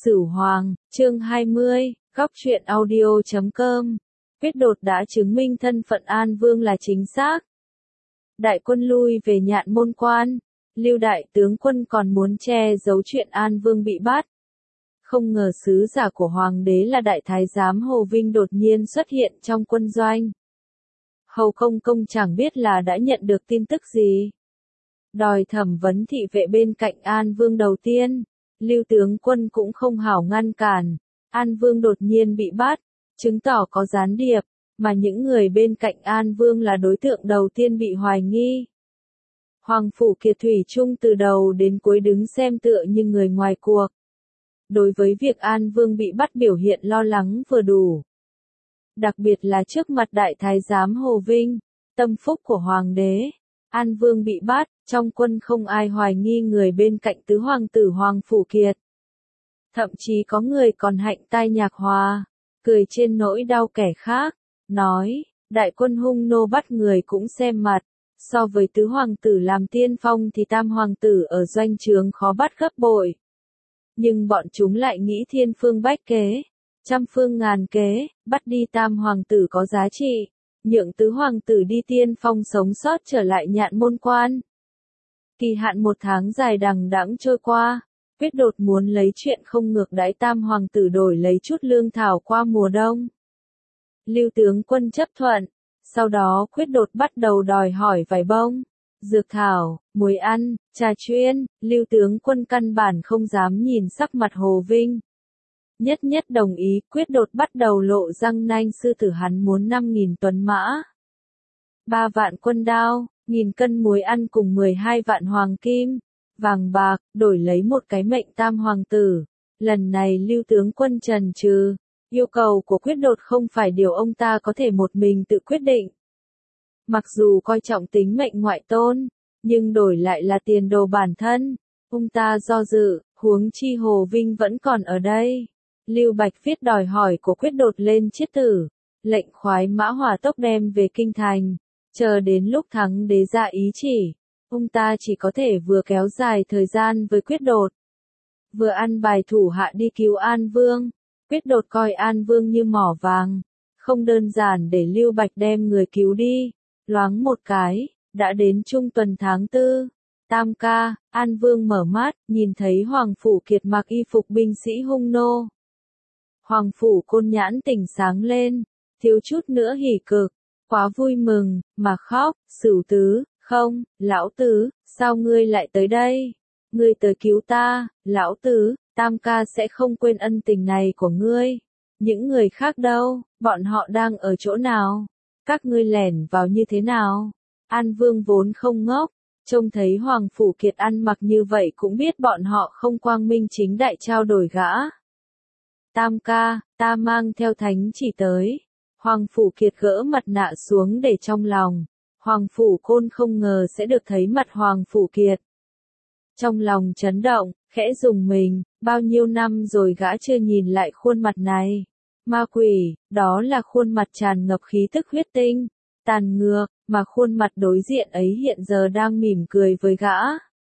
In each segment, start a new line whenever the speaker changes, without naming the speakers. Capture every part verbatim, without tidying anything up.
Sửu Hoàng, chương hai mươi, góc truyện audio chấm com. Quyết đột đã chứng minh thân phận An Vương là chính xác. Đại quân lui về Nhạn Môn Quan, Lưu đại tướng quân còn muốn che giấu chuyện An Vương bị bắt. Không ngờ sứ giả của Hoàng đế là Đại Thái giám Hồ Vinh đột nhiên xuất hiện trong quân doanh. Hầu Công Công chẳng biết là đã nhận được tin tức gì. Đòi thẩm vấn thị vệ bên cạnh An Vương đầu tiên. Lưu tướng quân cũng không hảo ngăn cản, An Vương đột nhiên bị bắt, chứng tỏ có gián điệp, mà những người bên cạnh An Vương là đối tượng đầu tiên bị hoài nghi. Hoàng Phủ Kiệt thủy chung từ đầu đến cuối đứng xem tựa như người ngoài cuộc. Đối với việc An Vương bị bắt biểu hiện lo lắng vừa đủ. Đặc biệt là trước mặt Đại Thái giám Hồ Vinh, tâm phúc của Hoàng đế. An Vương bị bắt, trong quân không ai hoài nghi người bên cạnh tứ hoàng tử Hoàng Phủ Kiệt. Thậm chí có người còn hạnh tai nhạc hòa, cười trên nỗi đau kẻ khác, nói, đại quân hung nô bắt người cũng xem mặt, so với tứ hoàng tử làm tiên phong thì tam hoàng tử ở doanh trướng khó bắt gấp bội. Nhưng bọn chúng lại nghĩ thiên phương bách kế, trăm phương ngàn kế, bắt đi tam hoàng tử có giá trị. Nhượng tứ hoàng tử đi tiên phong sống sót trở lại Nhạn Môn Quan. Kỳ hạn một tháng dài đằng đẵng trôi qua, Quyết đột muốn lấy chuyện không ngược đãi tam hoàng tử đổi lấy chút lương thảo qua mùa đông. Lưu tướng quân chấp thuận, sau đó Quyết đột bắt đầu đòi hỏi vải bông, dược thảo, muối ăn, trà chuyên. Lưu tướng quân căn bản không dám nhìn sắc mặt Hồ Vinh. Nhất nhất đồng ý, Quyết đột bắt đầu lộ răng nanh sư tử hắn muốn năm nghìn tuấn mã. ba vạn quân đao, nghìn cân muối ăn cùng mười hai vạn hoàng kim, vàng bạc, đổi lấy một cái mệnh tam hoàng tử. Lần này Lưu tướng quân chần chừ, yêu cầu của Quyết đột không phải điều ông ta có thể một mình tự quyết định. Mặc dù coi trọng tính mệnh ngoại tôn, nhưng đổi lại là tiền đồ bản thân, ông ta do dự, huống chi Hồ Vinh vẫn còn ở đây. Lưu Bạch viết đòi hỏi của Quyết đột lên chiết tử, lệnh khoái mã hỏa tốc đem về kinh thành, chờ đến lúc thắng đế ra ý chỉ, ông ta chỉ có thể vừa kéo dài thời gian với Quyết đột, vừa ăn bài thủ hạ đi cứu An Vương. Quyết đột coi An Vương như mỏ vàng, không đơn giản để Lưu Bạch đem người cứu đi. Loáng một cái, đã đến trung tuần tháng tư. Tam ca, An Vương mở mắt, nhìn thấy Hoàng Phủ Kiệt mặc y phục binh sĩ hung nô. Hoàng Phủ Côn nhãn tỉnh sáng lên, thiếu chút nữa hỉ cực, quá vui mừng, mà khóc. Sửu tứ, không, lão tứ, sao ngươi lại tới đây? Ngươi tới cứu ta, lão tứ, tam ca sẽ không quên ân tình này của ngươi. Những người khác đâu, bọn họ đang ở chỗ nào? Các ngươi lẻn vào như thế nào? An Vương vốn không ngốc, trông thấy Hoàng Phủ Kiệt ăn mặc như vậy cũng biết bọn họ không quang minh chính đại trao đổi gã. Tam ca, ta mang theo thánh chỉ tới. Hoàng Phủ Kiệt gỡ mặt nạ xuống để trong lòng. Hoàng Phủ Côn không ngờ sẽ được thấy mặt Hoàng Phủ Kiệt. Trong lòng chấn động, khẽ rùng mình, bao nhiêu năm rồi gã chưa nhìn lại khuôn mặt này. Ma quỷ, đó là khuôn mặt tràn ngập khí tức huyết tinh, tàn ngược, mà khuôn mặt đối diện ấy hiện giờ đang mỉm cười với gã.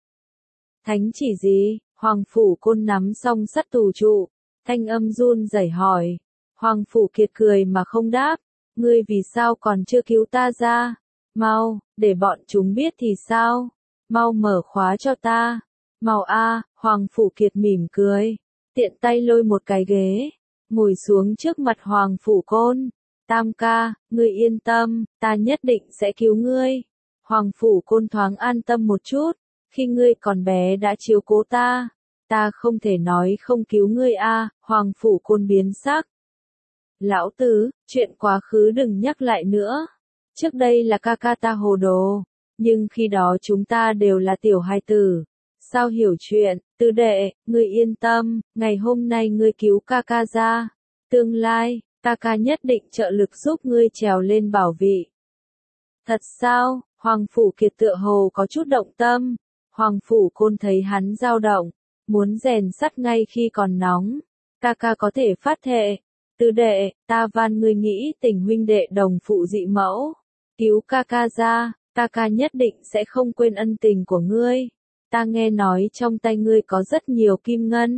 Thánh chỉ gì? Hoàng Phủ Côn nắm song sắt tù trụ, thanh âm run rẩy hỏi. Hoàng Phủ Kiệt cười mà không đáp, ngươi vì sao còn chưa cứu ta ra? Mau, để bọn chúng biết thì sao? Mau mở khóa cho ta. Mau a, Hoàng Phủ Kiệt mỉm cười, tiện tay lôi một cái ghế, ngồi xuống trước mặt Hoàng Phủ Côn. Tam ca, ngươi yên tâm, ta nhất định sẽ cứu ngươi. Hoàng Phủ Côn thoáng an tâm một chút, khi ngươi còn bé đã chiếu cố ta, ta không thể nói không cứu ngươi a. Hoàng Phủ Côn biến sắc. Lão tứ, chuyện quá khứ đừng nhắc lại nữa. Trước đây là ca ca ta hồ đồ, nhưng khi đó chúng ta đều là tiểu hài tử. Sao hiểu chuyện? Tứ đệ, ngươi yên tâm, ngày hôm nay ngươi cứu ca ca ra, tương lai, ca ca nhất định trợ lực giúp ngươi trèo lên bảo vị. Thật sao? Hoàng Phủ Kiệt tựa hồ có chút động tâm. Hoàng Phủ Côn thấy hắn dao động, muốn rèn sắt ngay khi còn nóng. Ca ca có thể phát thệ. Tứ đệ, ta van ngươi nghĩ tình huynh đệ đồng phụ dị mẫu, cứu ca ca ra, ca ca nhất định sẽ không quên ân tình của ngươi. Ta nghe nói trong tay ngươi có rất nhiều kim ngân,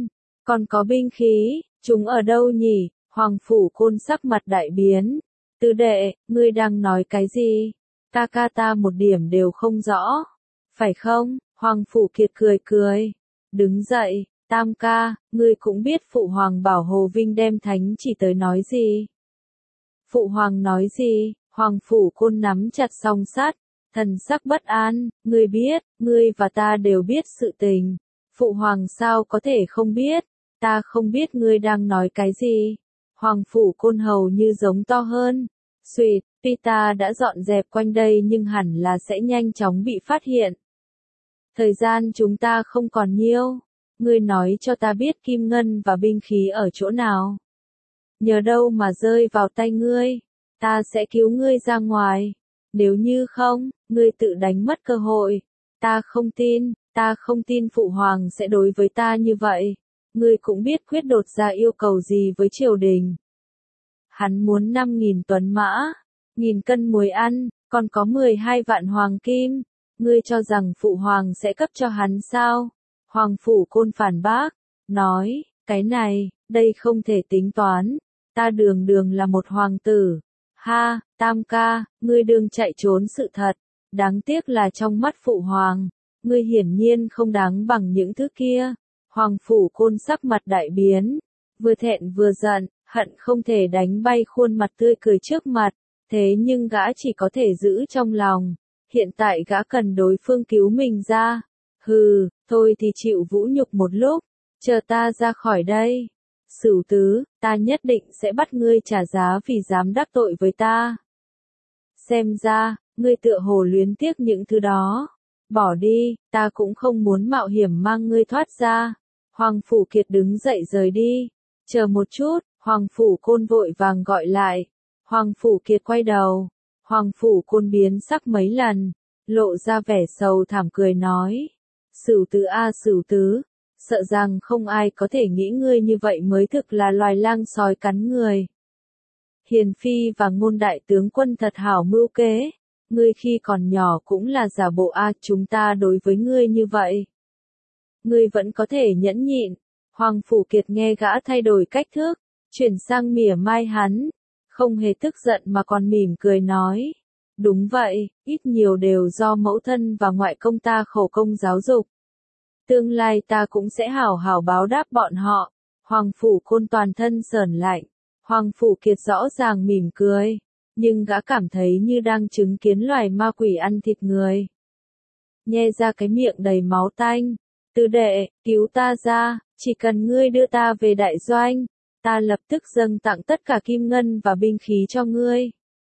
Còn có binh khí, chúng ở đâu nhỉ? Hoàng Phủ Côn sắc mặt đại biến. Tứ đệ, ngươi đang nói cái gì? Ca ca ta một điểm đều không rõ. Phải không? Hoàng Phủ Kiệt cười cười. Đứng dậy, Tam ca, ngươi cũng biết Phụ Hoàng bảo Hồ Vinh đem thánh chỉ tới nói gì. Phụ Hoàng nói gì? Hoàng Phủ Côn nắm chặt song sắt, thần sắc bất an, ngươi biết, ngươi và ta đều biết sự tình. Phụ Hoàng sao có thể không biết, ta không biết ngươi đang nói cái gì. Hoàng Phủ Côn hầu như giống to hơn. Xuyệt, tuy ta đã dọn dẹp quanh đây nhưng hẳn là sẽ nhanh chóng bị phát hiện. Thời gian chúng ta không còn nhiều. Ngươi nói cho ta biết kim ngân và binh khí ở chỗ nào. Nhờ đâu mà rơi vào tay ngươi, ta sẽ cứu ngươi ra ngoài. Nếu như không, ngươi tự đánh mất cơ hội. Ta không tin, ta không tin Phụ Hoàng sẽ đối với ta như vậy. Ngươi cũng biết Quyết Đột ra yêu cầu gì với triều đình. Hắn muốn năm nghìn tuấn mã, nghìn cân muối ăn, còn có mười hai vạn hoàng kim. Ngươi cho rằng Phụ Hoàng sẽ cấp cho hắn sao? Hoàng Phủ Côn phản bác, nói, cái này, đây không thể tính toán. Ta đường đường là một hoàng tử. Ha, Tam ca, ngươi đừng chạy trốn sự thật. Đáng tiếc là trong mắt Phụ Hoàng, ngươi hiển nhiên không đáng bằng những thứ kia. Hoàng Phủ Côn sắc mặt đại biến, vừa thẹn vừa giận, hận không thể đánh bay khuôn mặt tươi cười trước mặt, thế nhưng gã chỉ có thể giữ trong lòng. Hiện tại gã cần đối phương cứu mình ra. Hừ, thôi thì chịu vũ nhục một lúc, chờ ta ra khỏi đây. Sửu tứ, ta nhất định sẽ bắt ngươi trả giá vì dám đắc tội với ta. Xem ra, ngươi tựa hồ luyến tiếc những thứ đó. Bỏ đi, ta cũng không muốn mạo hiểm mang ngươi thoát ra. Hoàng Phủ Kiệt đứng dậy rời đi. Chờ một chút, Hoàng Phủ Côn vội vàng gọi lại. Hoàng Phủ Kiệt quay đầu. Hoàng Phủ Côn biến sắc mấy lần, lộ ra vẻ sầu thảm cười nói. Sửu tứ a Sửu tứ, sợ rằng không ai có thể nghĩ ngươi như vậy mới thực là loài lang sói cắn người. Hiền Phi và Ngôn đại tướng quân thật hảo mưu kế, ngươi khi còn nhỏ cũng là giả bộ a chúng ta đối với ngươi như vậy. Ngươi vẫn có thể nhẫn nhịn. Hoàng Phủ Kiệt nghe gã thay đổi cách thức, chuyển sang mỉa mai hắn, không hề tức giận mà còn mỉm cười nói. Đúng vậy, ít nhiều đều do mẫu thân và ngoại công ta khổ công giáo dục. Tương lai ta cũng sẽ hảo hảo báo đáp bọn họ. Hoàng Phủ Côn toàn thân sởn lạnh. Hoàng Phủ Kiệt rõ ràng mỉm cười, nhưng gã cảm thấy như đang chứng kiến loài ma quỷ ăn thịt người. Nhe ra cái miệng đầy máu tanh. Tứ đệ, cứu ta ra, chỉ cần ngươi đưa ta về đại doanh, ta lập tức dâng tặng tất cả kim ngân và binh khí cho ngươi.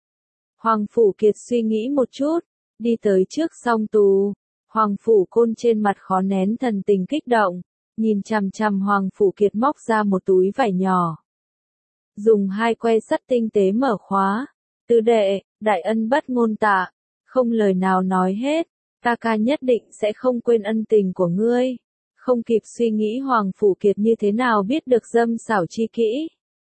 Hoàng Phủ Kiệt suy nghĩ một chút, đi tới trước song tù. Hoàng Phủ Côn trên mặt khó nén thần tình kích động, nhìn chằm chằm Hoàng Phủ Kiệt móc ra một túi vải nhỏ. Dùng hai que sắt tinh tế mở khóa. Tứ đệ, đại ân bất ngôn tạ, không lời nào nói hết, ca ca nhất định sẽ không quên ân tình của ngươi. Không kịp suy nghĩ Hoàng Phủ Kiệt như thế nào biết được dâm xảo chi kỹ.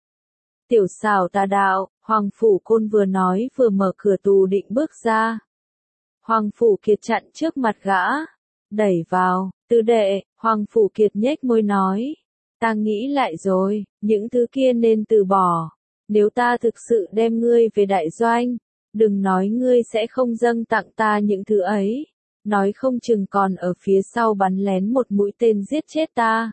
Tiểu xảo tà đạo, Hoàng Phủ Côn vừa nói vừa mở cửa tù định bước ra. Hoàng Phủ Kiệt chặn trước mặt gã, đẩy vào. Tứ đệ, Hoàng Phủ Kiệt nhếch môi nói. Ta nghĩ lại rồi, những thứ kia nên từ bỏ. Nếu ta thực sự đem ngươi về đại doanh, đừng nói ngươi sẽ không dâng tặng ta những thứ ấy. Nói không chừng còn ở phía sau bắn lén một mũi tên giết chết ta.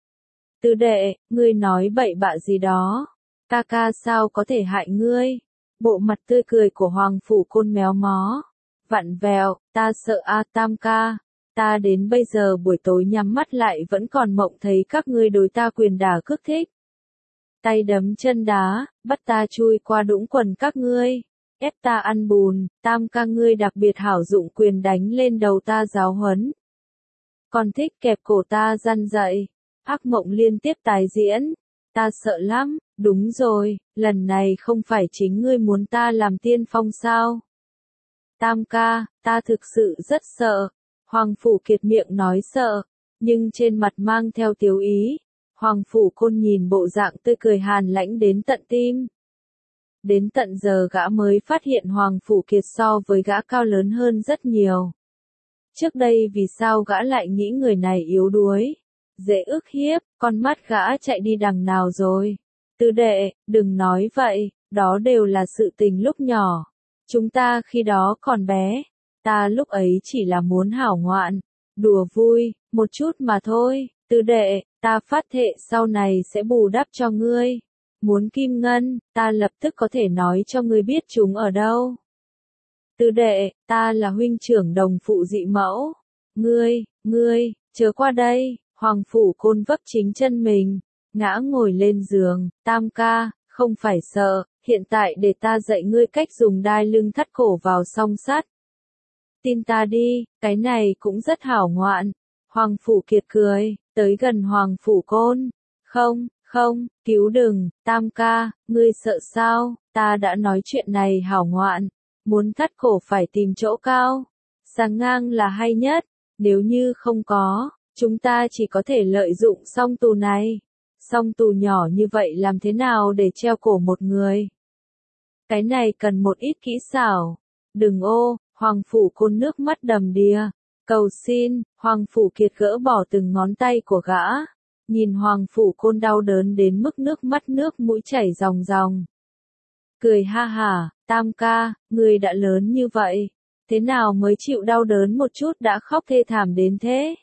Tứ đệ, ngươi nói bậy bạ gì đó. Ca ca sao có thể hại ngươi? Bộ mặt tươi cười của Hoàng Phủ Côn méo mó. Vặn vẹo, ta sợ a Tam ca. Ta đến bây giờ buổi tối nhắm mắt lại vẫn còn mộng thấy các ngươi đối ta quyền đả cước thích. Tay đấm chân đá, bắt ta chui qua đũng quần các ngươi. Ép ta ăn bùn, Tam ca ngươi đặc biệt hảo dụng quyền đánh lên đầu ta giáo huấn. Còn thích kẹp cổ ta răn dậy. Ác mộng liên tiếp tái diễn. Ta sợ lắm, đúng rồi, lần này không phải chính ngươi muốn ta làm tiên phong sao? Tam ca, ta thực sự rất sợ. Hoàng Phủ Kiệt miệng nói sợ, nhưng trên mặt mang theo tiếu ý. Hoàng Phủ Côn nhìn bộ dạng tươi cười hàn lãnh đến tận tim. Đến tận giờ gã mới phát hiện Hoàng Phủ Kiệt so với gã cao lớn hơn rất nhiều. Trước đây vì sao gã lại nghĩ người này yếu đuối? dễ ức hiếp, con mắt gã chạy đi đằng nào rồi. Tứ đệ, đừng nói vậy, đó đều là sự tình lúc nhỏ. Chúng ta khi đó còn bé, ta lúc ấy chỉ là muốn hảo ngoạn, đùa vui, một chút mà thôi. Tứ đệ, ta phát thệ sau này sẽ bù đắp cho ngươi. Muốn kim ngân, ta lập tức có thể nói cho ngươi biết chúng ở đâu. Tứ đệ, ta là huynh trưởng đồng phụ dị mẫu. Ngươi, ngươi, chớ qua đây. Hoàng phủ côn vấp chính chân mình, ngã ngồi lên giường. Tam ca, không phải sợ, hiện tại để ta dạy ngươi cách dùng đai lưng thắt cổ vào song sắt. Tin ta đi, cái này cũng rất hảo ngoạn. Hoàng phủ kiệt cười, tới gần hoàng phủ côn. Không, không, cứu đừng, tam ca, ngươi sợ sao, ta đã nói chuyện này hảo ngoạn. Muốn thắt cổ phải tìm chỗ cao. Sáng ngang là hay nhất, nếu như không có, chúng ta chỉ có thể lợi dụng song tù này. Song tù nhỏ như vậy làm thế nào để treo cổ một người? Cái này cần một ít kỹ xảo. Đừng ô, hoàng phủ côn nước mắt đầm đìa. Cầu xin, hoàng phủ kiệt gỡ bỏ từng ngón tay của gã. Nhìn hoàng phủ côn đau đớn đến mức nước mắt nước mũi chảy ròng ròng. Cười ha hả, tam ca, ngươi đã lớn như vậy. Thế nào mới chịu đau đớn một chút đã khóc thê thảm đến thế?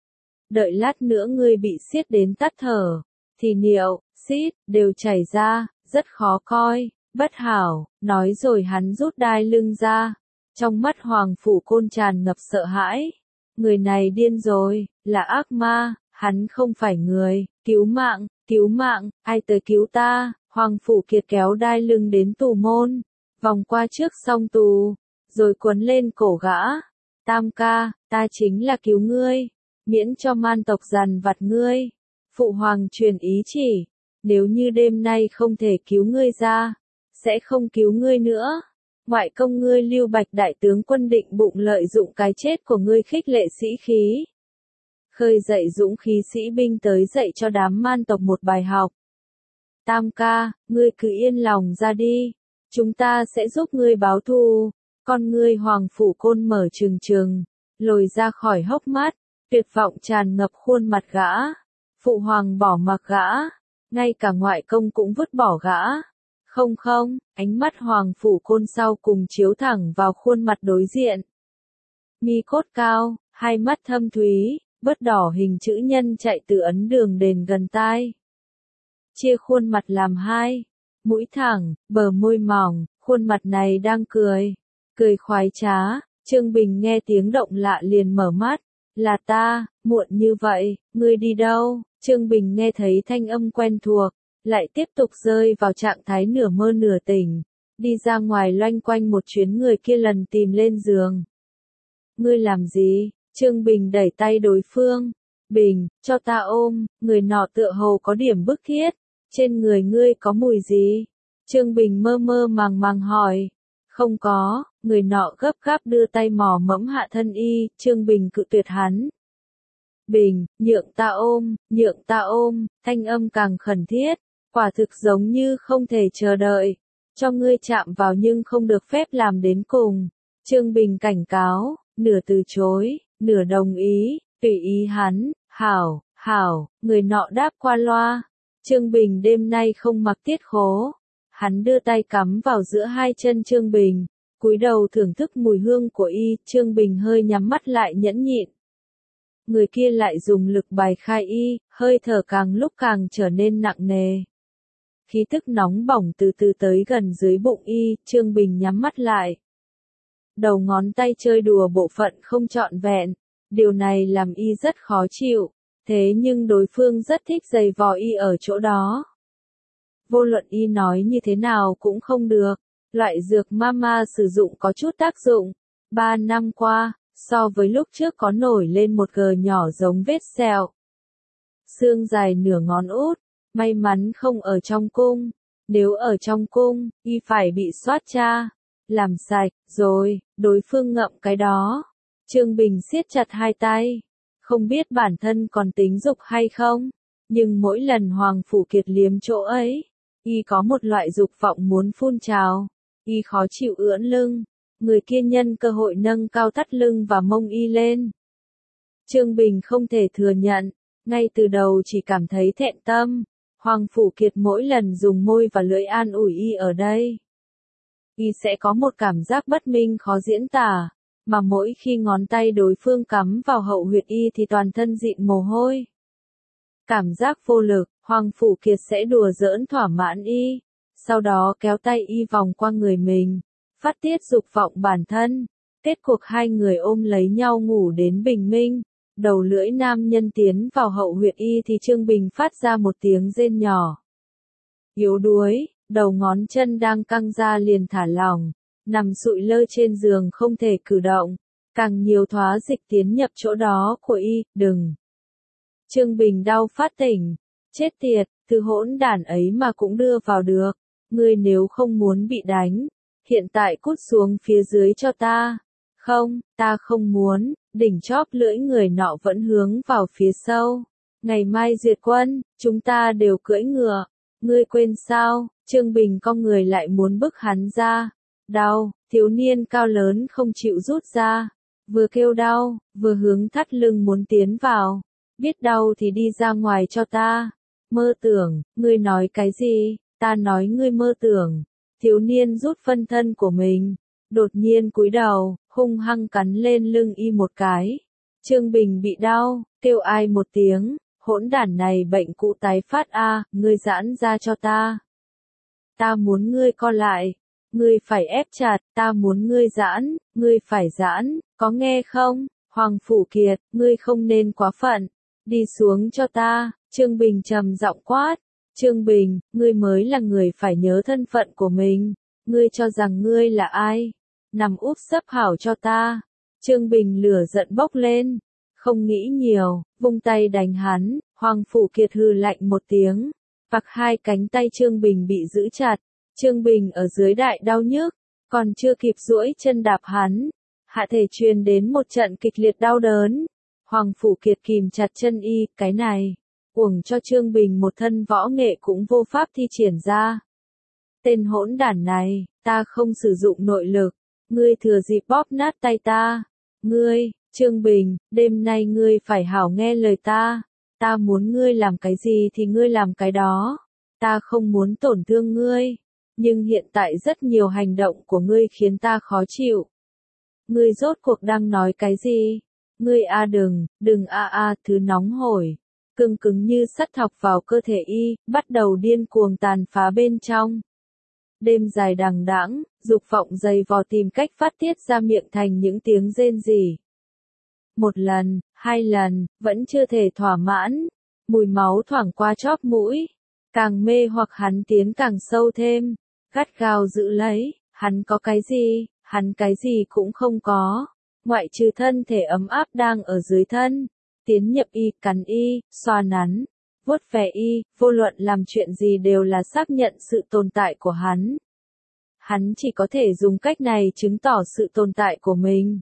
Đợi lát nữa ngươi bị siết đến tắt thở. Thì niệu, xít, đều chảy ra, rất khó coi, bất hảo, nói rồi hắn rút đai lưng ra. Trong mắt hoàng phủ côn tràn ngập sợ hãi. Người này điên rồi, là ác ma, hắn không phải người, cứu mạng, cứu mạng, ai tới cứu ta, hoàng phủ kiệt kéo đai lưng đến tù môn, vòng qua trước song tù, rồi quấn lên cổ gã. Tam ca, ta chính là cứu ngươi, miễn cho man tộc giàn vặt ngươi. Phụ hoàng truyền ý chỉ, nếu như đêm nay không thể cứu ngươi ra, sẽ không cứu ngươi nữa. Ngoại công ngươi Lưu Bạch đại tướng quân định bụng lợi dụng cái chết của ngươi khích lệ sĩ khí. Khơi dậy dũng khí sĩ binh tới dạy cho đám man tộc một bài học. Tam ca, ngươi cứ yên lòng ra đi. Chúng ta sẽ giúp ngươi báo thù. Con ngươi hoàng phủ côn mở trừng trừng, lồi ra khỏi hốc mắt, tuyệt vọng tràn ngập khuôn mặt gã. Phụ hoàng bỏ mặc gã, ngay cả ngoại công cũng vứt bỏ gã. Không không, ánh mắt hoàng phủ côn sau cùng chiếu thẳng vào khuôn mặt đối diện. Mi cốt cao, hai mắt thâm thúy, bớt đỏ hình chữ nhân chạy từ ấn đường đền gần tai. Chia khuôn mặt làm hai, mũi thẳng, bờ môi mỏng, khuôn mặt này đang cười. Cười khoái trá, Trương Bình nghe tiếng động lạ liền mở mắt. Là ta, muộn như vậy, ngươi đi đâu? Trương Bình nghe thấy thanh âm quen thuộc, lại tiếp tục rơi vào trạng thái nửa mơ nửa tỉnh. Đi ra ngoài loanh quanh một chuyến người kia lần tìm lên giường. Ngươi làm gì? Trương Bình đẩy tay đối phương. Bình, cho ta ôm, người nọ tựa hồ có điểm bức thiết. Trên người ngươi có mùi gì? Trương Bình mơ mơ màng màng hỏi. Không có, người nọ gấp gáp đưa tay mò mẫm hạ thân y, Trương Bình cự tuyệt hắn. Bình, nhượng ta ôm, nhượng ta ôm, thanh âm càng khẩn thiết, quả thực giống như không thể chờ đợi. Cho ngươi chạm vào nhưng không được phép làm đến cùng. Trương Bình cảnh cáo, nửa từ chối, nửa đồng ý, tùy ý hắn, hảo, hảo, người nọ đáp qua loa. Trương Bình đêm nay không mặc tiết khố. Hắn đưa tay cắm vào giữa hai chân Trương Bình, cúi đầu thưởng thức mùi hương của y, Trương Bình hơi nhắm mắt lại nhẫn nhịn. Người kia lại dùng lực bài khai y, hơi thở càng lúc càng trở nên nặng nề. Khí tức nóng bỏng từ từ tới gần dưới bụng y, Trương Bình nhắm mắt lại. Đầu ngón tay chơi đùa bộ phận không trọn vẹn, điều này làm y rất khó chịu, thế nhưng đối phương rất thích giày vò y ở chỗ đó. Vô luận y nói như thế nào cũng không được, loại dược mama sử dụng có chút tác dụng. Ba năm qua, so với lúc trước có nổi lên một gờ nhỏ giống vết sẹo. Xương dài nửa ngón út, may mắn không ở trong cung, nếu ở trong cung, y phải bị soát cha, làm sạch, rồi, đối phương ngậm cái đó. Trương Bình siết chặt hai tay, không biết bản thân còn tính dục hay không, nhưng mỗi lần Hoàng Phủ Kiệt liếm chỗ ấy, y có một loại dục vọng muốn phun trào, y khó chịu ưỡn lưng, người kia nhân cơ hội nâng cao thắt lưng và mông y lên. Trương Bình không thể thừa nhận, Ngay từ đầu chỉ cảm thấy thẹn tâm, Hoàng Phủ Kiệt mỗi lần dùng môi và lưỡi an ủi y ở đây. Y sẽ có một cảm giác bất minh khó diễn tả, mà mỗi khi ngón tay đối phương cắm vào hậu huyệt y thì toàn thân dịn mồ hôi. Cảm giác vô lực, Hoàng Phủ Kiệt sẽ đùa giỡn thỏa mãn y, sau đó kéo tay y vòng qua người mình, phát tiết dục vọng bản thân. Kết cuộc hai người ôm lấy nhau ngủ đến bình minh, đầu lưỡi nam nhân tiến vào hậu huyệt y thì Trương Bình phát ra một tiếng rên nhỏ. Yếu đuối, đầu ngón chân đang căng ra liền thả lỏng, nằm sụi lơ trên giường không thể cử động, càng nhiều thoá dịch tiến nhập chỗ đó của y, đừng. Trương Bình đau phát tỉnh, chết tiệt, thứ hỗn đản ấy mà cũng đưa vào được, ngươi nếu không muốn bị đánh, hiện tại cút xuống phía dưới cho ta. Không, ta không muốn, đỉnh chóp lưỡi người nọ vẫn hướng vào phía sâu. Ngày mai duyệt quân, chúng ta đều cưỡi ngựa. Ngươi quên sao, Trương Bình cong người lại muốn bức hắn ra. Đau, thiếu niên cao lớn không chịu rút ra. Vừa kêu đau, vừa hướng thắt lưng muốn tiến vào. Biết đau thì đi ra ngoài cho ta. Mơ tưởng, ngươi nói cái gì, ta nói ngươi mơ tưởng. Thiếu niên rút phân thân của mình. Đột nhiên cúi đầu, hung hăng cắn lên lưng y một cái. Trương Bình bị đau, kêu ai một tiếng, hỗn đản này bệnh cũ tái phát a, à, ngươi giãn ra cho ta. Ta muốn ngươi co lại, ngươi phải ép chặt, ta muốn ngươi giãn, ngươi phải giãn, có nghe không? Hoàng Phủ Kiệt, ngươi không nên quá phận, đi xuống cho ta, Trương Bình trầm giọng quát. Trương Bình, ngươi mới là người phải nhớ thân phận của mình, ngươi cho rằng ngươi là ai? Nằm úp sấp hảo cho ta. Trương Bình lửa giận bốc lên, không nghĩ nhiều, vung tay đánh hắn. Hoàng Phủ Kiệt hừ lạnh một tiếng, vặc hai cánh tay Trương Bình bị giữ chặt. Trương Bình ở dưới đại đau nhức, còn chưa kịp duỗi chân đạp hắn, hạ thể truyền đến một trận kịch liệt đau đớn. Hoàng Phủ Kiệt kìm chặt chân y, cái này, uổng cho Trương Bình một thân võ nghệ cũng vô pháp thi triển ra. Tên hỗn đản này, ta không sử dụng nội lực, ngươi thừa dịp bóp nát tay ta. Ngươi, Trương Bình, đêm nay ngươi phải hảo nghe lời ta. Ta muốn ngươi làm cái gì thì ngươi làm cái đó. Ta không muốn tổn thương ngươi. Nhưng hiện tại rất nhiều hành động của ngươi khiến ta khó chịu. Ngươi rốt cuộc đang nói cái gì? Ngươi a à đừng, đừng a à a, thứ nóng hổi. Cứng cứng như sắt thọc vào cơ thể y, bắt đầu điên cuồng tàn phá bên trong. Đêm dài đằng đẵng, dục vọng dày vò tìm cách phát tiết ra miệng thành những tiếng rên rỉ. Một lần, hai lần, vẫn chưa thể thỏa mãn. Mùi máu thoảng qua chóp mũi. Càng mê hoặc hắn tiến càng sâu thêm. Gắt gao giữ lấy, hắn có cái gì, hắn cái gì cũng không có. Ngoại trừ thân thể ấm áp đang ở dưới thân. Tiến nhập y, cắn y, xoa nắn, vuốt ve y, vô luận làm chuyện gì đều là xác nhận sự tồn tại của hắn. Hắn chỉ có thể dùng cách này chứng tỏ sự tồn tại của mình.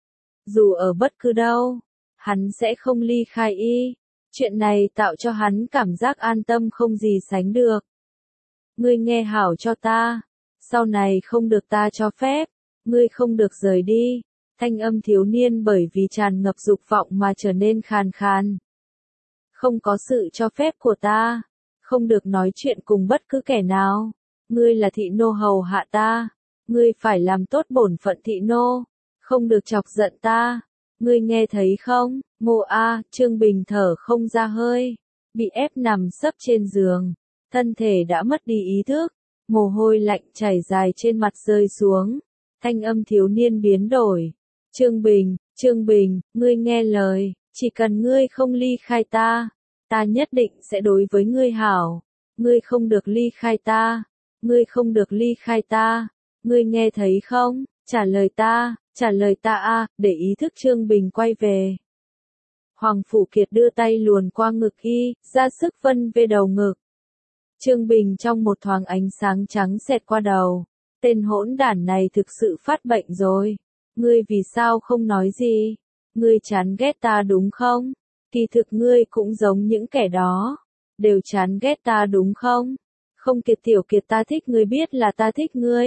Dù ở bất cứ đâu, hắn sẽ không ly khai y. Chuyện này tạo cho hắn cảm giác an tâm không gì sánh được. Ngươi nghe hảo cho ta, sau này không được ta cho phép, ngươi không được rời đi. Thanh âm thiếu niên bởi vì tràn ngập dục vọng mà trở nên khàn khàn. Không có sự cho phép của ta, không được nói chuyện cùng bất cứ kẻ nào. Ngươi là thị nô hầu hạ ta, ngươi phải làm tốt bổn phận thị nô, không được chọc giận ta. Ngươi nghe thấy không? Ngô a, Trương Bình thở không ra hơi, bị ép nằm sấp trên giường, thân thể đã mất đi ý thức, mồ hôi lạnh chảy dài trên mặt rơi xuống. Thanh âm thiếu niên biến đổi. Trương Bình, Trương Bình, ngươi nghe lời, chỉ cần ngươi không ly khai ta, ta nhất định sẽ đối với ngươi hảo. Ngươi không được ly khai ta, ngươi không được ly khai ta, ngươi nghe thấy không? Trả lời ta, trả lời ta a, để ý thức Trương Bình quay về. Hoàng Phủ Kiệt đưa tay luồn qua ngực y, ra sức vân về đầu ngực. Trương Bình trong một thoáng ánh sáng trắng xẹt qua đầu. Tên hỗn đản này thực sự phát bệnh rồi. Ngươi vì sao không nói gì? Ngươi chán ghét ta đúng không? Kỳ thực ngươi cũng giống những kẻ đó. Đều chán ghét ta đúng không? Không Kiệt tiểu Kiệt, ta thích ngươi, biết là ta thích ngươi.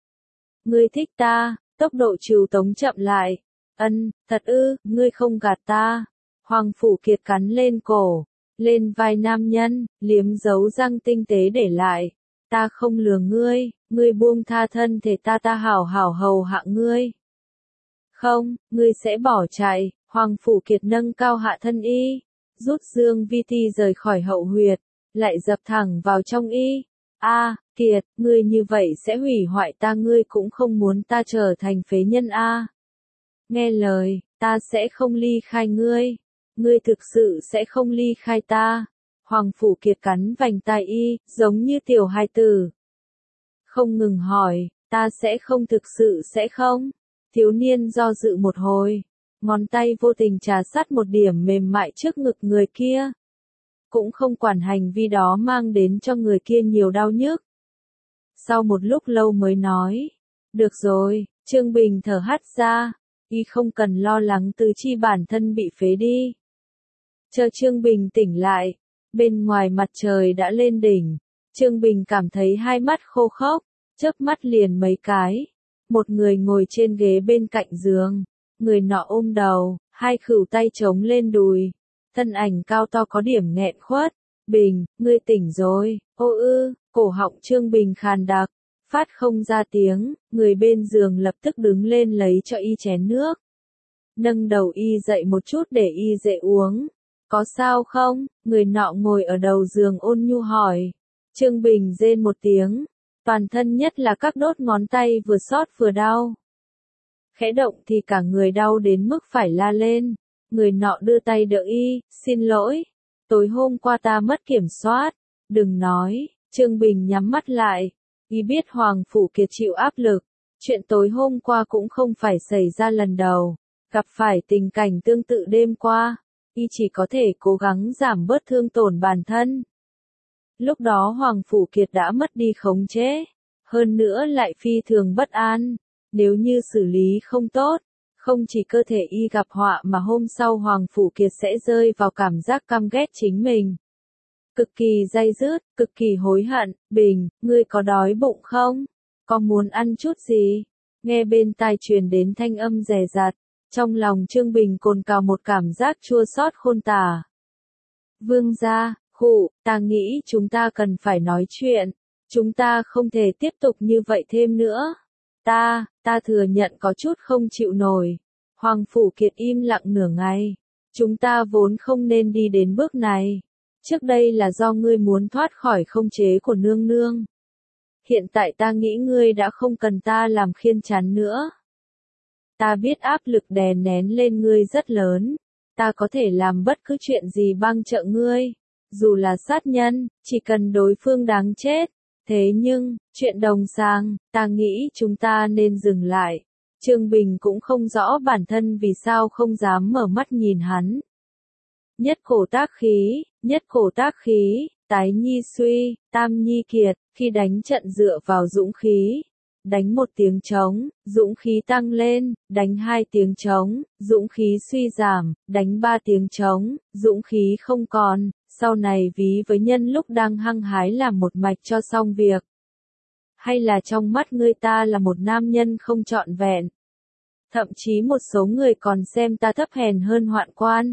Ngươi thích ta, tốc độ trừ tống chậm lại. Ân, thật ư, ngươi không gạt ta. Hoàng Phủ Kiệt cắn lên cổ, lên vai nam nhân, liếm dấu răng tinh tế để lại. Ta không lừa ngươi, ngươi buông tha thân thể ta ta hảo hảo hầu hạ ngươi. Không, ngươi sẽ bỏ chạy. Hoàng Phủ Kiệt nâng cao hạ thân y, rút dương vi ti rời khỏi hậu huyệt, lại dập thẳng vào trong y. A, Kiệt, ngươi như vậy sẽ hủy hoại ta, ngươi cũng không muốn ta trở thành phế nhân a. Nghe lời, ta sẽ không ly khai ngươi. Ngươi thực sự sẽ không ly khai ta. Hoàng Phủ Kiệt cắn vành tai y, giống như tiểu hài tử. Không ngừng hỏi, ta sẽ không thực sự sẽ không? Thiếu niên do dự một hồi, ngón tay vô tình trà sát một điểm mềm mại trước ngực người kia. Cũng không quản hành vi đó mang đến cho người kia nhiều đau nhức. Sau một lúc lâu mới nói, được rồi, Trương Bình thở hắt ra, y không cần lo lắng tứ chi bản thân bị phế đi. Chờ Trương Bình tỉnh lại, bên ngoài mặt trời đã lên đỉnh, Trương Bình cảm thấy hai mắt khô khốc, chớp mắt liền mấy cái. Một người ngồi trên ghế bên cạnh giường, người nọ ôm đầu, hai khuỷu tay chống lên đùi, thân ảnh cao to có điểm nghẹn khuất. Bình, ngươi tỉnh rồi, ô ư, cổ họng Trương Bình khàn đặc, phát không ra tiếng, người bên giường lập tức đứng lên lấy cho y chén nước. Nâng đầu y dậy một chút để y dễ uống. Có sao không? Người nọ ngồi ở đầu giường ôn nhu hỏi. Trương Bình rên một tiếng, toàn thân nhất là các đốt ngón tay vừa xót vừa đau. Khẽ động thì cả người đau đến mức phải la lên. Người nọ đưa tay đỡ y, xin lỗi. Tối hôm qua ta mất kiểm soát. Đừng nói, Trương Bình nhắm mắt lại. Y biết Hoàng Phủ Kiệt chịu áp lực. Chuyện tối hôm qua cũng không phải xảy ra lần đầu. Gặp phải tình cảnh tương tự đêm qua, y chỉ có thể cố gắng giảm bớt thương tổn bản thân. Lúc đó Hoàng Phủ Kiệt đã mất đi khống chế, hơn nữa lại phi thường bất an. Nếu như xử lý không tốt, không chỉ cơ thể y gặp họa mà hôm sau Hoàng Phủ Kiệt sẽ rơi vào cảm giác căm ghét chính mình. Cực kỳ day dứt, cực kỳ hối hận. Bình, ngươi có đói bụng không? Có muốn ăn chút gì? Nghe bên tai truyền đến thanh âm dè dặt, trong lòng Trương Bình cồn cào một cảm giác chua xót khôn tả. Vương gia, khụ, ta nghĩ chúng ta cần phải nói chuyện. Chúng ta không thể tiếp tục như vậy thêm nữa. Ta, ta thừa nhận có chút không chịu nổi. Hoàng Phủ Kiệt im lặng nửa ngày. Chúng ta vốn không nên đi đến bước này. Trước đây là do ngươi muốn thoát khỏi không chế của nương nương. Hiện tại ta nghĩ ngươi đã không cần ta làm khiên chắn nữa. Ta biết áp lực đè nén lên ngươi rất lớn. Ta có thể làm bất cứ chuyện gì bang trợ ngươi. Dù là sát nhân, chỉ cần đối phương đáng chết. Thế nhưng, chuyện đồng sang, ta nghĩ chúng ta nên dừng lại. Trương Bình cũng không rõ bản thân vì sao không dám mở mắt nhìn hắn. Nhất cổ tác khí, nhất cổ tác khí, tái nhi suy, tam nhi kiệt, khi đánh trận dựa vào dũng khí. Đánh một tiếng trống, dũng khí tăng lên, đánh hai tiếng trống, dũng khí suy giảm, đánh ba tiếng trống, dũng khí không còn, sau này ví với nhân lúc đang hăng hái làm một mạch cho xong việc. Hay là trong mắt ngươi ta là một nam nhân không trọn vẹn. Thậm chí một số người còn xem ta thấp hèn hơn hoạn quan.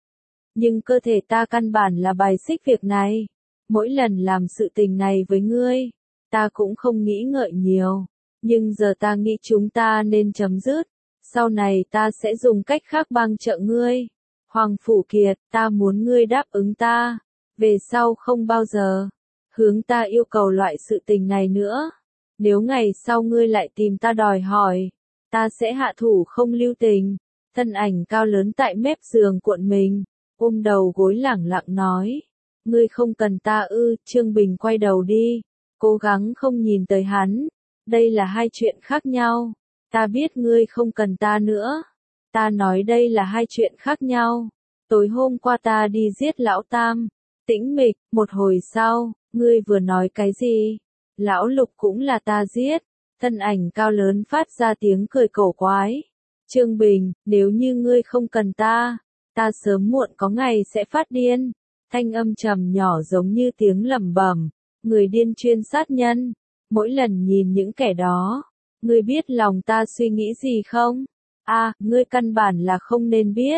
Nhưng cơ thể ta căn bản là bài xích việc này. Mỗi lần làm sự tình này với ngươi, ta cũng không nghĩ ngợi nhiều. Nhưng giờ ta nghĩ chúng ta nên chấm dứt. Sau này ta sẽ dùng cách khác bang trợ ngươi. Hoàng Phủ Kiệt, ta muốn ngươi đáp ứng ta. Về sau không bao giờ hướng ta yêu cầu loại sự tình này nữa. Nếu ngày sau ngươi lại tìm ta đòi hỏi, ta sẽ hạ thủ không lưu tình. Thân ảnh cao lớn tại mép giường cuộn mình, ôm đầu gối lẳng lặng nói. Ngươi không cần ta ư? Trương Bình quay đầu đi, cố gắng không nhìn tới hắn. Đây là hai chuyện khác nhau. Ta biết ngươi không cần ta nữa. Ta nói đây là hai chuyện khác nhau. Tối hôm qua ta đi giết lão Tam. Tĩnh mịch, một hồi sau, ngươi vừa nói cái gì? Lão Lục cũng là ta giết. Thân ảnh cao lớn phát ra tiếng cười cổ quái. Trương Bình, nếu như ngươi không cần ta, ta sớm muộn có ngày sẽ phát điên. Thanh âm trầm nhỏ giống như tiếng lẩm bẩm. Người điên chuyên sát nhân. Mỗi lần nhìn những kẻ đó, ngươi biết lòng ta suy nghĩ gì không? A, à, ngươi căn bản là không nên biết.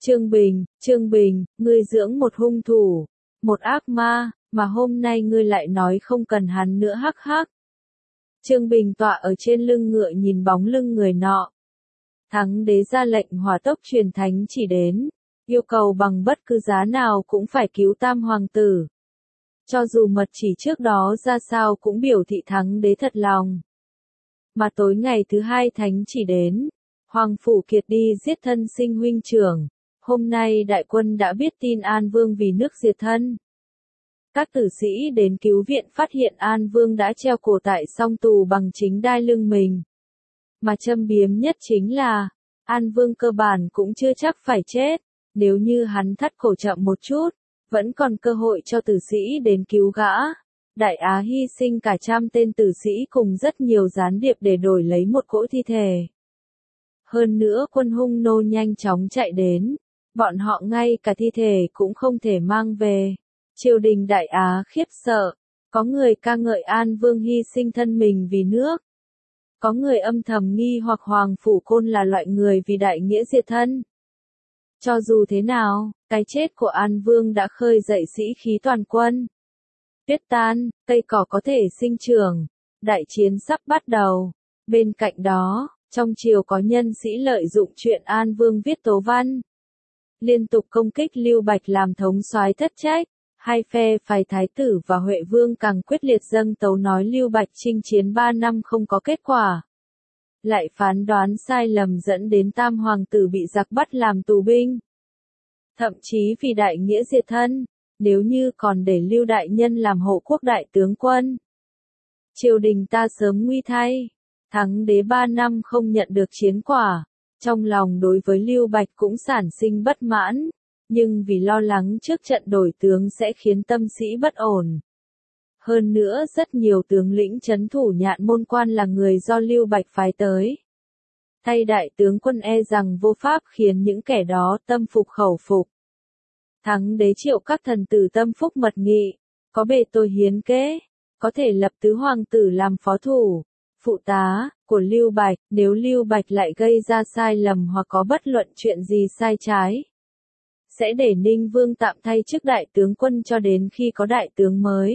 Trương Bình, Trương Bình, ngươi dưỡng một hung thủ, một ác ma, mà hôm nay ngươi lại nói không cần hắn nữa hắc hắc. Trương Bình tọa ở trên lưng ngựa nhìn bóng lưng người nọ. Thắng đế ra lệnh hỏa tốc truyền thánh chỉ đến, yêu cầu bằng bất cứ giá nào cũng phải cứu tam hoàng tử. Cho dù mật chỉ trước đó ra sao cũng biểu thị thắng đế thật lòng. Mà tối ngày thứ hai thánh chỉ đến, Hoàng Phủ Kiệt đi giết thân sinh huynh trưởng. Hôm nay đại quân đã biết tin An Vương vì nước diệt thân. Các tử sĩ đến cứu viện phát hiện An Vương đã treo cổ tại song tù bằng chính đai lưng mình. Mà châm biếm nhất chính là, An Vương cơ bản cũng chưa chắc phải chết, nếu như hắn thắt cổ chậm một chút, vẫn còn cơ hội cho tử sĩ đến cứu gã. Đại Á hy sinh cả trăm tên tử sĩ cùng rất nhiều gián điệp để đổi lấy một cỗ thi thể. Hơn nữa quân hung nô nhanh chóng chạy đến, bọn họ ngay cả thi thể cũng không thể mang về. Triều đình Đại Á khiếp sợ, có người ca ngợi An Vương hy sinh thân mình vì nước. Có người âm thầm nghi hoặc Hoàng Phủ Côn là loại người vì đại nghĩa diệt thân. Cho dù thế nào, cái chết của An Vương đã khơi dậy sĩ khí toàn quân. Tuyết tan, cây cỏ có thể sinh trưởng, đại chiến sắp bắt đầu. Bên cạnh đó, trong triều có nhân sĩ lợi dụng chuyện An Vương viết tố văn. Liên tục công kích Lưu Bạch làm thống soái thất trách. Hai phe phái thái tử và Huệ Vương càng quyết liệt dâng tấu nói Lưu Bạch chinh chiến ba năm không có kết quả. Lại phán đoán sai lầm dẫn đến tam hoàng tử bị giặc bắt làm tù binh. Thậm chí vì đại nghĩa diệt thân, nếu như còn để Lưu đại nhân làm hộ quốc đại tướng quân. Triều đình ta sớm nguy thay, thắng đế ba năm không nhận được chiến quả, trong lòng đối với Lưu Bạch cũng sản sinh bất mãn. Nhưng vì lo lắng trước trận đổi tướng sẽ khiến tâm sĩ bất ổn. Hơn nữa rất nhiều tướng lĩnh trấn thủ Nhạn Môn Quan là người do Lưu Bạch phái tới. Thay đại tướng quân e rằng vô pháp khiến những kẻ đó tâm phục khẩu phục. Thắng đế triệu các thần tử tâm phúc mật nghị, có bề tôi hiến kế, có thể lập tứ hoàng tử làm phó thủ, phụ tá, của Lưu Bạch, nếu Lưu Bạch lại gây ra sai lầm hoặc có bất luận chuyện gì sai trái. Sẽ để Ninh Vương tạm thay chức đại tướng quân cho đến khi có đại tướng mới.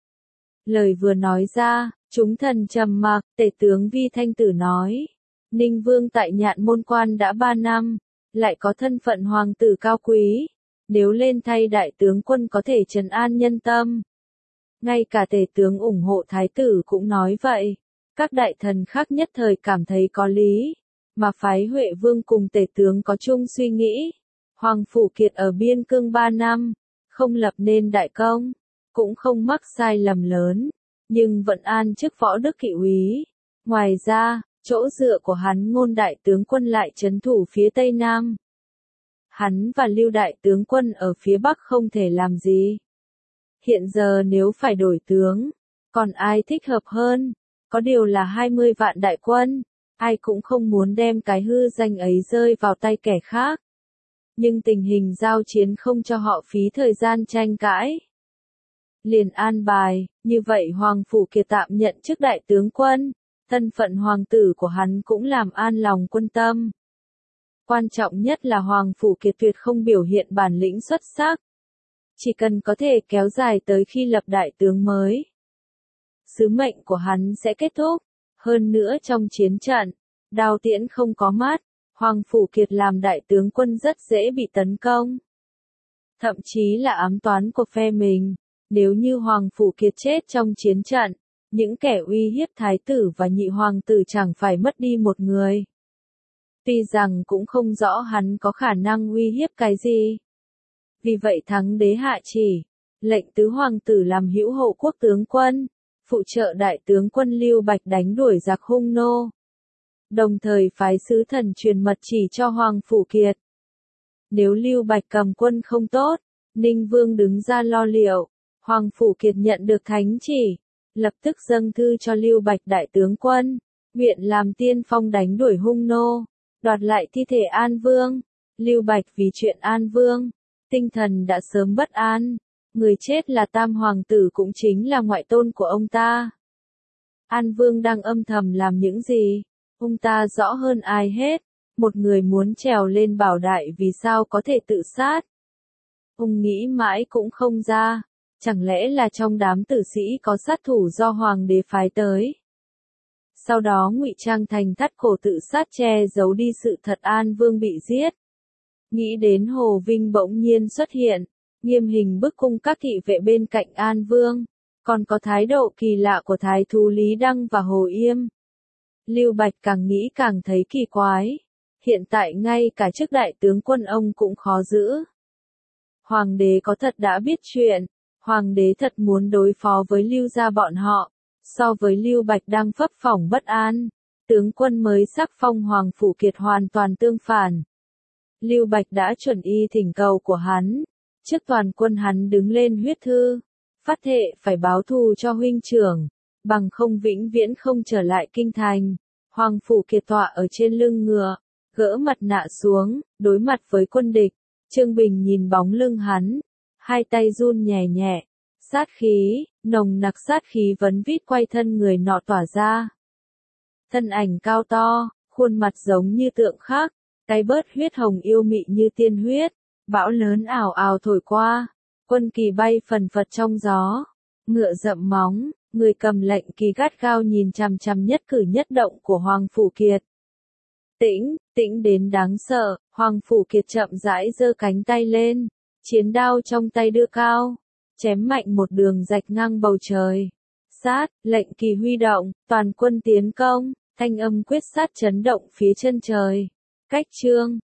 Lời vừa nói ra, chúng thần trầm mặc, tể tướng Vi Thanh Tử nói. Ninh Vương tại Nhạn Môn Quan đã ba năm, lại có thân phận hoàng tử cao quý. Nếu lên thay đại tướng quân có thể trấn an nhân tâm. Ngay cả tể tướng ủng hộ thái tử cũng nói vậy. Các đại thần khác nhất thời cảm thấy có lý. Mà phái Huệ Vương cùng tể tướng có chung suy nghĩ. Hoàng Phủ Kiệt ở biên cương ba năm, không lập nên đại công, cũng không mắc sai lầm lớn, nhưng vẫn an chức võ đức kỵ úy. Ngoài ra, chỗ dựa của hắn Ngôn đại tướng quân lại trấn thủ phía Tây Nam. Hắn và Lưu đại tướng quân ở phía Bắc không thể làm gì. Hiện giờ nếu phải đổi tướng, còn ai thích hợp hơn? Có điều là hai mươi vạn đại quân, ai cũng không muốn đem cái hư danh ấy rơi vào tay kẻ khác. Nhưng tình hình giao chiến không cho họ phí thời gian tranh cãi. Liền an bài, như vậy Hoàng Phủ Kiệt tạm nhận chức đại tướng quân, thân phận hoàng tử của hắn cũng làm an lòng quân tâm. Quan trọng nhất là Hoàng Phủ Kiệt tuyệt không biểu hiện bản lĩnh xuất sắc. Chỉ cần có thể kéo dài tới khi lập đại tướng mới. Sứ mệnh của hắn sẽ kết thúc, hơn nữa trong chiến trận, đao tiễn không có mắt. Hoàng Phủ Kiệt làm đại tướng quân rất dễ bị tấn công. Thậm chí là ám toán của phe mình. Nếu như Hoàng Phủ Kiệt chết trong chiến trận, những kẻ uy hiếp thái tử và nhị hoàng tử chẳng phải mất đi một người. Tuy rằng cũng không rõ hắn có khả năng uy hiếp cái gì. Vì vậy thắng đế hạ chỉ, lệnh tứ hoàng tử làm hữu hộ quốc tướng quân, phụ trợ đại tướng quân Lưu Bạch đánh đuổi giặc hung nô. Đồng thời phái sứ thần truyền mật chỉ cho Hoàng Phủ Kiệt. Nếu Lưu Bạch cầm quân không tốt, Ninh Vương đứng ra lo liệu, Hoàng Phủ Kiệt nhận được thánh chỉ, lập tức dâng thư cho Lưu Bạch đại tướng quân, nguyện làm tiên phong đánh đuổi hung nô, đoạt lại thi thể An Vương. Lưu Bạch vì chuyện An Vương, tinh thần đã sớm bất an, người chết là tam hoàng tử cũng chính là ngoại tôn của ông ta. An Vương đang âm thầm làm những gì? Ông ta rõ hơn ai hết, Một người muốn trèo lên bảo đại vì sao có thể tự sát? Ông nghĩ mãi cũng không ra, chẳng lẽ là trong đám tử sĩ có sát thủ do hoàng đế phái tới? Sau đó ngụy trang thành thắt cổ tự sát che giấu đi sự thật An Vương bị giết. Nghĩ đến Hồ Vinh bỗng nhiên xuất hiện, nghiêm hình bức cung các thị vệ bên cạnh An Vương, còn có thái độ kỳ lạ của thái thú Lý Đăng và Hồ Yêm. Lưu Bạch càng nghĩ càng thấy kỳ quái, hiện tại ngay cả chức đại tướng quân ông cũng khó giữ. Hoàng đế có thật đã biết chuyện, hoàng đế thật muốn đối phó với Lưu gia bọn họ, so với Lưu Bạch đang phấp phỏng bất an, tướng quân mới sắc phong Hoàng Phủ Kiệt hoàn toàn tương phản. Lưu Bạch đã chuẩn y thỉnh cầu của hắn, trước toàn quân hắn đứng lên huyết thư, phát thệ phải báo thù cho huynh trưởng, bằng không vĩnh viễn không trở lại kinh thành. Hoàng Phủ Kiệt tọa ở trên lưng ngựa, gỡ mặt nạ xuống, đối mặt với quân địch. Trương Bình nhìn bóng lưng hắn, hai tay run nhẹ nhẹ, sát khí, nồng nặc sát khí vấn vít quay thân người nọ tỏa ra. Thân ảnh cao to, khuôn mặt giống như tượng khắc, tay bớt huyết hồng yêu mị như tiên huyết, bão lớn ảo ảo thổi qua, quân kỳ bay phần phật trong gió, ngựa rậm móng, người cầm lệnh kỳ gắt gao nhìn chằm chằm nhất cử nhất động của Hoàng Phủ Kiệt. Tĩnh, tĩnh đến đáng sợ, Hoàng Phủ Kiệt chậm rãi giơ cánh tay lên, chiến đao trong tay đưa cao, chém mạnh một đường rạch ngang bầu trời. Sát, lệnh kỳ huy động, toàn quân tiến công, thanh âm quyết sát chấn động phía chân trời. Cách chương